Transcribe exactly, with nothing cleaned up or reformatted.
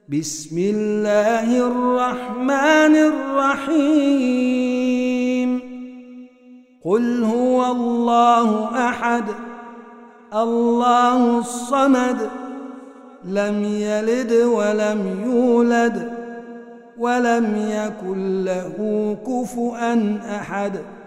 بسم الله الرحمن الرحيم قل هو الله أحد الله الصمد لم يلد ولم يولد ولم يكن له كفؤا أحد.